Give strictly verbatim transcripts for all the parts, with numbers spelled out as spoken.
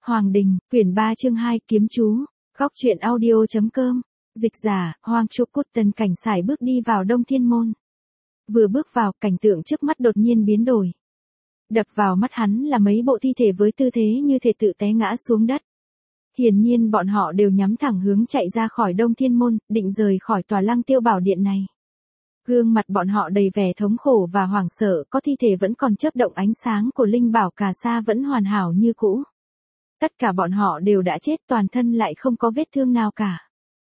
Hoàng Đình, quyển ba chương hai, kiếm chú, góc truyện audio.com, dịch giả, Hoàng Trúc Cút Tần Cảnh sải bước đi vào Đông Thiên Môn. Vừa bước vào, cảnh tượng trước mắt đột nhiên biến đổi. Đập vào mắt hắn là mấy bộ thi thể với tư thế như thể tự té ngã xuống đất. Hiển nhiên bọn họ đều nhắm thẳng hướng chạy ra khỏi Đông Thiên Môn, định rời khỏi tòa Lăng Tiêu Bảo Điện này. Gương mặt bọn họ đầy vẻ thống khổ và hoảng sợ, có thi thể vẫn còn chớp động ánh sáng của linh bảo cà sa vẫn hoàn hảo như cũ. Tất cả bọn họ đều đã chết, toàn thân lại không có vết thương nào cả.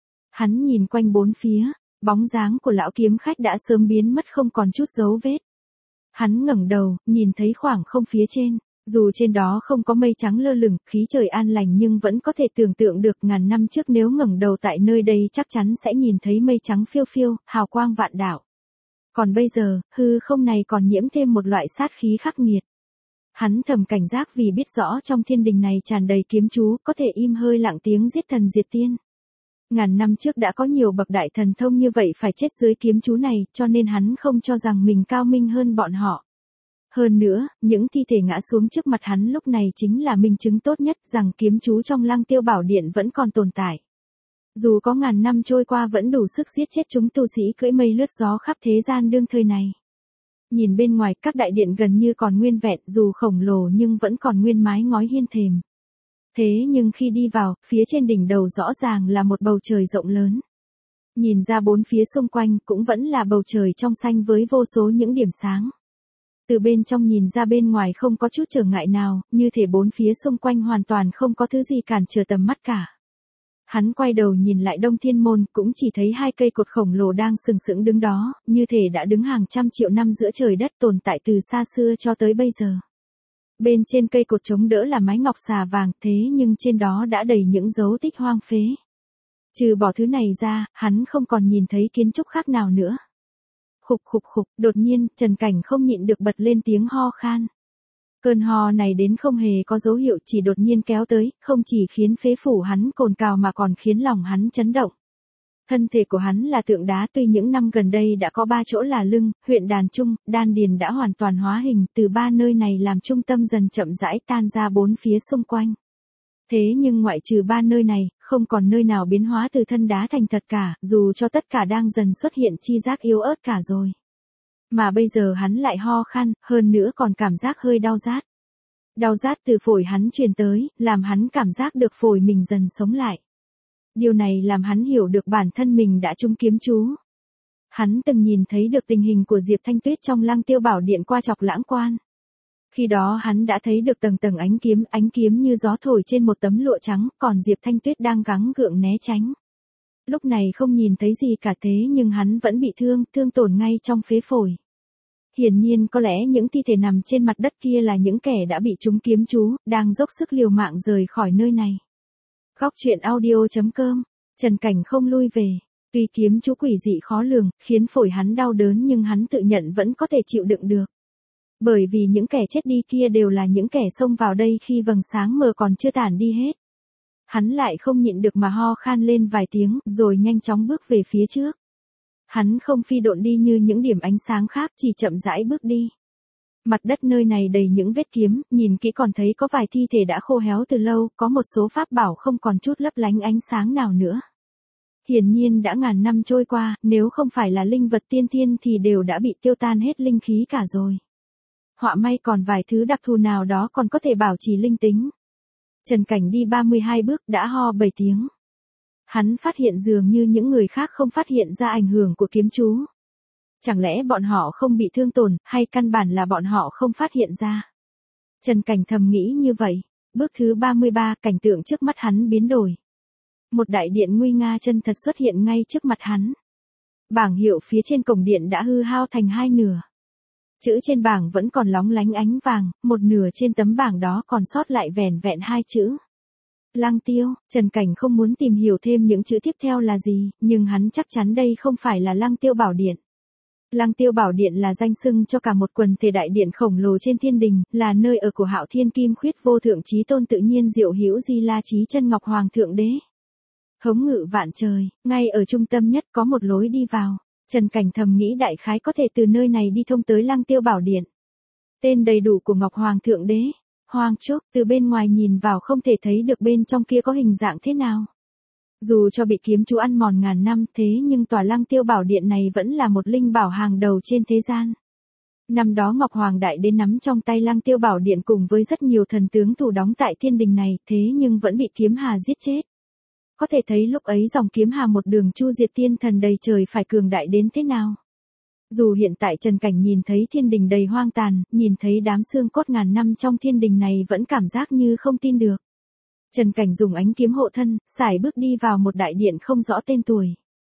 Hắn nhìn quanh bốn phía, bóng dáng của lão kiếm khách đã sớm biến mất không còn chút dấu vết. Hắn ngẩng đầu, nhìn thấy khoảng không phía trên, dù trên đó không có mây trắng lơ lửng, khí trời an lành nhưng vẫn có thể tưởng tượng được ngàn năm trước nếu ngẩng đầu tại nơi đây chắc chắn sẽ nhìn thấy mây trắng phiêu phiêu, hào quang vạn đạo. Còn bây giờ, hư không này còn nhiễm thêm một loại sát khí khắc nghiệt. Hắn thầm cảnh giác vì biết rõ trong thiên đình này tràn đầy kiếm chú, có thể im hơi lặng tiếng giết thần diệt tiên. Ngàn năm trước đã có nhiều bậc đại thần thông như vậy phải chết dưới kiếm chú này, cho nên hắn không cho rằng mình cao minh hơn bọn họ. Hơn nữa, những thi thể ngã xuống trước mặt hắn lúc này chính là minh chứng tốt nhất rằng kiếm chú trong Lăng Tiêu Bảo Điện vẫn còn tồn tại. Dù có ngàn năm trôi qua vẫn đủ sức giết chết chúng tu sĩ cưỡi mây lướt gió khắp thế gian đương thời này. Nhìn bên ngoài, các đại điện gần như còn nguyên vẹn, dù khổng lồ nhưng vẫn còn nguyên mái ngói hiên thềm. Thế nhưng khi đi vào, phía trên đỉnh đầu rõ ràng là một bầu trời rộng lớn. Nhìn ra bốn phía xung quanh cũng vẫn là bầu trời trong xanh với vô số những điểm sáng. Từ bên trong nhìn ra bên ngoài không có chút trở ngại nào, như thể bốn phía xung quanh hoàn toàn không có thứ gì cản trở tầm mắt cả. Hắn quay đầu nhìn lại Đông Thiên Môn, cũng chỉ thấy hai cây cột khổng lồ đang sừng sững đứng đó, như thể đã đứng hàng trăm triệu năm giữa trời đất tồn tại từ xa xưa cho tới bây giờ. Bên trên cây cột chống đỡ là mái ngọc xà vàng, thế nhưng trên đó đã đầy những dấu tích hoang phế. Trừ bỏ thứ này ra, hắn không còn nhìn thấy kiến trúc khác nào nữa. Khục khục khục, đột nhiên, Trần Cảnh không nhịn được bật lên tiếng ho khan. Cơn ho này đến không hề có dấu hiệu, chỉ đột nhiên kéo tới, không chỉ khiến phế phủ hắn cồn cào mà còn khiến lòng hắn chấn động. Thân thể của hắn là tượng đá, tuy những năm gần đây đã có ba chỗ là lưng, huyện đàn trung, đan điền đã hoàn toàn hóa hình, từ ba nơi này làm trung tâm dần chậm rãi tan ra bốn phía xung quanh. Thế nhưng ngoại trừ ba nơi này, không còn nơi nào biến hóa từ thân đá thành thật cả, dù cho tất cả đang dần xuất hiện chi giác yếu ớt cả rồi. Mà bây giờ hắn lại ho khan, hơn nữa còn cảm giác hơi đau rát. Đau rát từ phổi hắn truyền tới, làm hắn cảm giác được phổi mình dần sống lại. Điều này làm hắn hiểu được bản thân mình đã trúng kiếm chú. Hắn từng nhìn thấy được tình hình của Diệp Thanh Tuyết trong Lăng Tiêu Bảo Điện qua chọc lãng quan. Khi đó hắn đã thấy được tầng tầng ánh kiếm, ánh kiếm như gió thổi trên một tấm lụa trắng, còn Diệp Thanh Tuyết đang gắng gượng né tránh. Lúc này không nhìn thấy gì cả, thế nhưng hắn vẫn bị thương, thương tổn ngay trong phế phổi. Hiển nhiên có lẽ những thi thể nằm trên mặt đất kia là những kẻ đã bị trúng kiếm chú, đang dốc sức liều mạng rời khỏi nơi này. Góc truyện audio.com, Trần Cảnh không lui về. Tuy kiếm chú quỷ dị khó lường, khiến phổi hắn đau đớn nhưng hắn tự nhận vẫn có thể chịu đựng được. Bởi vì những kẻ chết đi kia đều là những kẻ xông vào đây khi vầng sáng mờ còn chưa tản đi hết. Hắn lại không nhịn được mà ho khan lên vài tiếng, rồi nhanh chóng bước về phía trước. Hắn không phi độn đi như những điểm ánh sáng khác, chỉ chậm rãi bước đi. Mặt đất nơi này đầy những vết kiếm, nhìn kỹ còn thấy có vài thi thể đã khô héo từ lâu, có một số pháp bảo không còn chút lấp lánh ánh sáng nào nữa. Hiển nhiên đã ngàn năm trôi qua, nếu không phải là linh vật tiên thiên thì đều đã bị tiêu tan hết linh khí cả rồi. Họa may còn vài thứ đặc thù nào đó còn có thể bảo trì linh tính. Trần Cảnh đi ba mươi hai bước đã ho bảy tiếng. Hắn phát hiện dường như những người khác không phát hiện ra ảnh hưởng của kiếm chú. Chẳng lẽ bọn họ không bị thương tổn, hay căn bản là bọn họ không phát hiện ra? Trần Cảnh thầm nghĩ như vậy. Bước thứ ba mươi ba, cảnh tượng trước mắt hắn biến đổi. Một đại điện nguy nga chân thật xuất hiện ngay trước mặt hắn. Bảng hiệu phía trên cổng điện đã hư hao thành hai nửa. Chữ trên bảng vẫn còn lóng lánh ánh vàng, một nửa trên tấm bảng đó còn sót lại vẻn vẹn hai chữ. Lăng Tiêu. Trần Cảnh không muốn tìm hiểu thêm những chữ tiếp theo là gì, nhưng hắn chắc chắn đây không phải là Lăng Tiêu Bảo Điện. Lăng Tiêu Bảo Điện là danh xưng cho cả một quần thể đại điện khổng lồ trên thiên đình, là nơi ở của Hạo Thiên Kim Khuyết Vô Thượng Chí Tôn tự nhiên Diệu Hữu Di La Chí Chân Ngọc Hoàng Thượng Đế. Hống ngự vạn trời, ngay ở trung tâm nhất có một lối đi vào. Trần Cảnh thầm nghĩ đại khái có thể từ nơi này đi thông tới Lăng Tiêu Bảo Điện. Tên đầy đủ của Ngọc Hoàng Thượng Đế. hoang chốc, từ bên ngoài nhìn vào không thể thấy được bên trong kia có hình dạng thế nào. Dù cho bị kiếm chú ăn mòn ngàn năm thế nhưng tòa Lăng Tiêu Bảo Điện này vẫn là một linh bảo hàng đầu trên thế gian. Năm đó Ngọc Hoàng Đại Đế nắm trong tay Lăng Tiêu Bảo Điện cùng với rất nhiều thần tướng thủ đóng tại thiên đình này thế nhưng vẫn bị kiếm hà giết chết. Có thể thấy lúc ấy dòng kiếm hà một đường chu diệt tiên thần đầy trời phải cường đại đến thế nào. Dù hiện tại Trần Cảnh nhìn thấy thiên đình đầy hoang tàn, nhìn thấy đám xương cốt ngàn năm trong thiên đình này vẫn cảm giác như không tin được. Trần Cảnh dùng ánh kiếm hộ thân, sải bước đi vào một đại điện không rõ tên tuổi.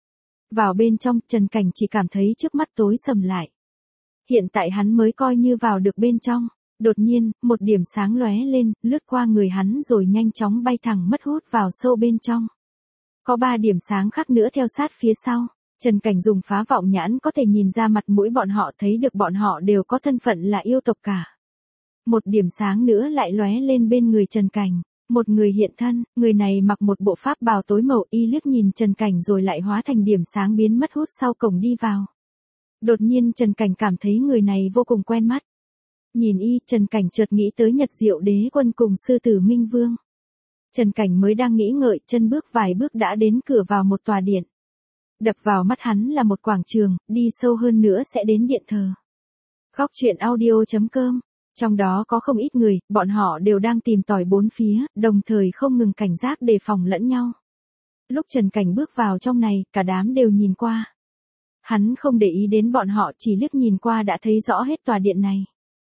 Vào bên trong, Trần Cảnh chỉ cảm thấy trước mắt tối sầm lại. Hiện tại hắn mới coi như vào được bên trong. Đột nhiên, một điểm sáng lóe lên, lướt qua người hắn rồi nhanh chóng bay thẳng mất hút vào sâu bên trong. Có ba điểm sáng khác nữa theo sát phía sau. Trần Cảnh dùng phá vọng nhãn có thể nhìn ra mặt mũi bọn họ, thấy được bọn họ đều có thân phận là yêu tộc cả. Một điểm sáng nữa lại lóe lên bên người Trần Cảnh. Một người hiện thân, người này mặc một bộ pháp bào tối màu, y liếc nhìn Trần Cảnh rồi lại hóa thành điểm sáng biến mất hút sau cổng đi vào. Đột nhiên Trần Cảnh cảm thấy người này vô cùng quen mắt. Nhìn y, Trần Cảnh chợt nghĩ tới Nhật Diệu Đế Quân cùng sư tử Minh Vương. Trần Cảnh mới đang nghĩ ngợi, chân bước vài bước đã đến cửa vào một tòa điện. Đập vào mắt hắn là một quảng trường, đi sâu hơn nữa sẽ đến điện thờ. Góc truyện audio chấm com. Trong đó có không ít người, bọn họ đều đang tìm tòi bốn phía, đồng thời không ngừng cảnh giác đề phòng lẫn nhau. Lúc Trần Cảnh bước vào trong này, cả đám đều nhìn qua. Hắn không để ý đến bọn họ, chỉ liếc nhìn qua đã thấy rõ hết tòa điện này.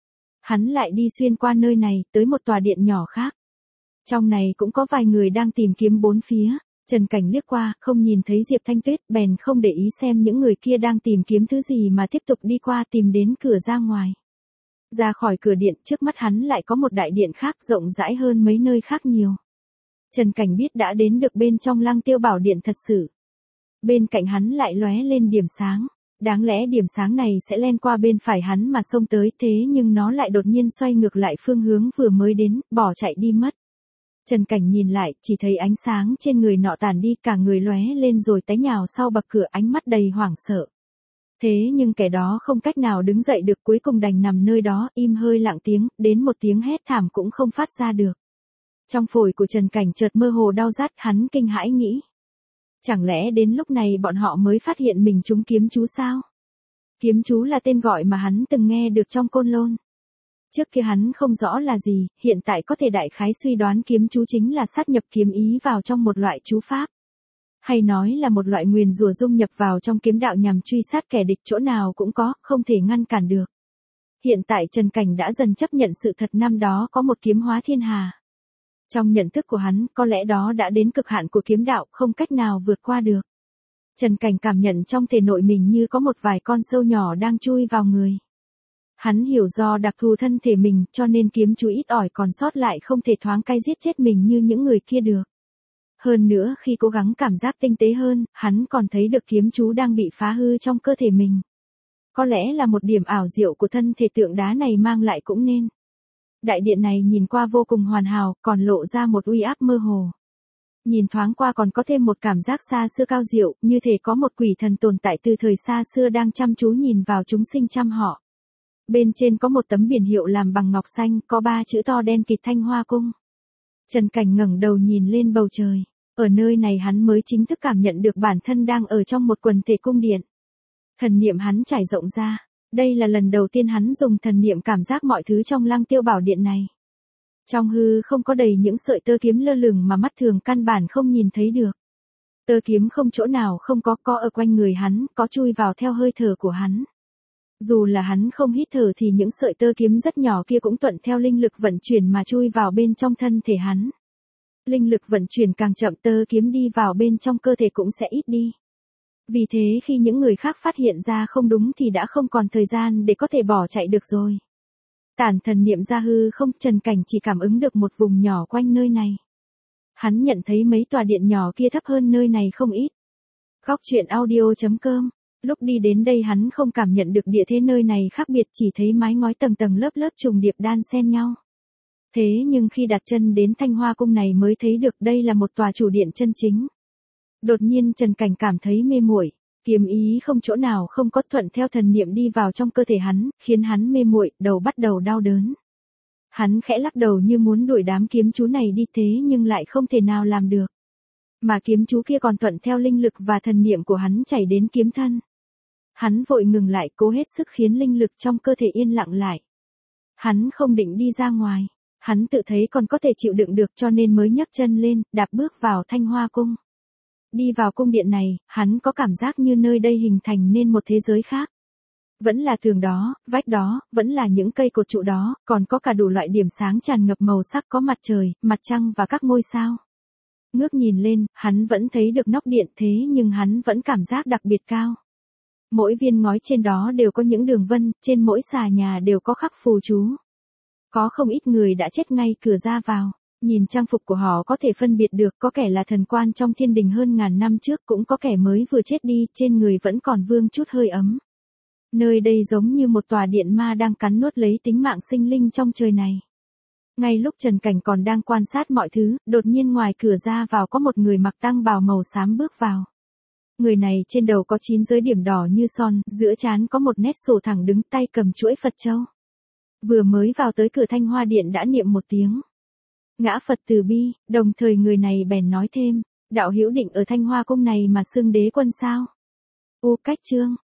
Hắn lại đi xuyên qua nơi này, tới một tòa điện nhỏ khác. Trong này cũng có vài người đang tìm kiếm bốn phía. Trần Cảnh liếc qua, không nhìn thấy Diệp Thanh Tuyết, bèn không để ý xem những người kia đang tìm kiếm thứ gì mà tiếp tục đi qua tìm đến cửa ra ngoài. Ra khỏi cửa điện, trước mắt hắn lại có một đại điện khác rộng rãi hơn mấy nơi khác nhiều. Trần Cảnh biết đã đến được bên trong Lăng Tiêu Bảo Điện thật sự. Bên cạnh hắn lại lóe lên điểm sáng. Đáng lẽ điểm sáng này sẽ len qua bên phải hắn mà xông tới, thế nhưng nó lại đột nhiên xoay ngược lại phương hướng vừa mới đến, bỏ chạy đi mất. Trần Cảnh nhìn lại, chỉ thấy ánh sáng trên người nọ tàn đi, cả người lóe lên rồi té nhào sau bậc cửa, ánh mắt đầy hoảng sợ. Thế nhưng kẻ đó không cách nào đứng dậy được, cuối cùng đành nằm nơi đó, im hơi lặng tiếng, đến một tiếng hét thảm cũng không phát ra được. Trong phổi của Trần Cảnh chợt mơ hồ đau rát, hắn kinh hãi nghĩ. Chẳng lẽ đến lúc này bọn họ mới phát hiện mình trúng kiếm chú sao? Kiếm chú là tên gọi mà hắn từng nghe được trong Côn Lôn. Trước kia hắn không rõ là gì, hiện tại có thể đại khái suy đoán kiếm chú chính là sát nhập kiếm ý vào trong một loại chú pháp. Hay nói là một loại nguyền rủa dung nhập vào trong kiếm đạo nhằm truy sát kẻ địch, chỗ nào cũng có, không thể ngăn cản được. Hiện tại Trần Cảnh đã dần chấp nhận sự thật năm đó có một kiếm hóa thiên hà. Trong nhận thức của hắn, có lẽ đó đã đến cực hạn của kiếm đạo, không cách nào vượt qua được. Trần Cảnh cảm nhận trong thể nội mình như có một vài con sâu nhỏ đang chui vào người. Hắn hiểu do đặc thù thân thể mình cho nên kiếm chú ít ỏi còn sót lại không thể thoáng cay giết chết mình như những người kia được. Hơn nữa khi cố gắng cảm giác tinh tế hơn, hắn còn thấy được kiếm chú đang bị phá hư trong cơ thể mình. Có lẽ là một điểm ảo diệu của thân thể tượng đá này mang lại cũng nên. Đại điện này nhìn qua vô cùng hoàn hảo, còn lộ ra một uy áp mơ hồ. Nhìn thoáng qua còn có thêm một cảm giác xa xưa cao diệu, như thể có một quỷ thần tồn tại từ thời xa xưa đang chăm chú nhìn vào chúng sinh chăm họ. Bên trên có một tấm biển hiệu làm bằng ngọc xanh, có ba chữ to đen kịt Thanh Hoa Cung. Trần Cảnh ngẩng đầu nhìn lên bầu trời. Ở nơi này hắn mới chính thức cảm nhận được bản thân đang ở trong một quần thể cung điện. Thần niệm hắn trải rộng ra. Đây là lần đầu tiên hắn dùng thần niệm cảm giác mọi thứ trong Lăng Tiêu Bảo Điện này. Trong hư không có đầy những sợi tơ kiếm lơ lửng mà mắt thường căn bản không nhìn thấy được. Tơ kiếm không chỗ nào không có, có ở quanh người hắn, có chui vào theo hơi thở của hắn. Dù là hắn không hít thở thì những sợi tơ kiếm rất nhỏ kia cũng thuận theo linh lực vận chuyển mà chui vào bên trong thân thể hắn. Linh lực vận chuyển càng chậm, tơ kiếm đi vào bên trong cơ thể cũng sẽ ít đi. Vì thế khi những người khác phát hiện ra không đúng thì đã không còn thời gian để có thể bỏ chạy được rồi. Tản thần niệm ra hư không, Trần Cảnh chỉ cảm ứng được một vùng nhỏ quanh nơi này. Hắn nhận thấy mấy tòa điện nhỏ kia thấp hơn nơi này không ít. Góc truyện audio chấm com. Lúc đi đến đây hắn không cảm nhận được địa thế nơi này khác biệt, chỉ thấy mái ngói tầng tầng lớp lớp trùng điệp đan xen nhau. Thế nhưng khi đặt chân đến Thanh Hoa Cung này mới thấy được đây là một tòa chủ điện chân chính. Đột nhiên Trần Cảnh cảm thấy mê muội, kiếm ý không chỗ nào không có, thuận theo thần niệm đi vào trong cơ thể hắn, khiến hắn mê muội, đầu bắt đầu đau đớn. Hắn khẽ lắc đầu như muốn đuổi đám kiếm chú này đi thế nhưng lại không thể nào làm được. Mà kiếm chú kia còn thuận theo linh lực và thần niệm của hắn chảy đến kiếm thân. Hắn vội ngừng lại, cố hết sức khiến linh lực trong cơ thể yên lặng lại. Hắn không định đi ra ngoài. Hắn tự thấy còn có thể chịu đựng được cho nên mới nhấc chân lên, đạp bước vào Thanh Hoa Cung. Đi vào cung điện này, hắn có cảm giác như nơi đây hình thành nên một thế giới khác. Vẫn là tường đó, vách đó, vẫn là những cây cột trụ đó, còn có cả đủ loại điểm sáng tràn ngập màu sắc, có mặt trời, mặt trăng và các ngôi sao. Ngước nhìn lên, hắn vẫn thấy được nóc điện thế nhưng hắn vẫn cảm giác đặc biệt cao. Mỗi viên ngói trên đó đều có những đường vân, trên mỗi xà nhà đều có khắc phù chú. Có không ít người đã chết ngay cửa ra vào. Nhìn trang phục của họ có thể phân biệt được, có kẻ là thần quan trong thiên đình hơn ngàn năm trước, cũng có kẻ mới vừa chết đi, trên người vẫn còn vương chút hơi ấm. Nơi đây giống như một tòa điện ma đang cắn nuốt lấy tính mạng sinh linh trong trời này. Ngay lúc Trần Cảnh còn đang quan sát mọi thứ, đột nhiên ngoài cửa ra vào có một người mặc tang bào màu xám bước vào. Người này trên đầu có chín giới điểm đỏ như son, giữa trán có một nét sổ thẳng đứng, tay cầm chuỗi Phật châu. Vừa mới vào tới cửa Thanh Hoa Điện đã niệm một tiếng Ngã Phật từ bi, đồng thời người này bèn nói thêm, đạo hữu định ở Thanh Hoa Cung này mà xưng đế quân sao? U Cách Trương,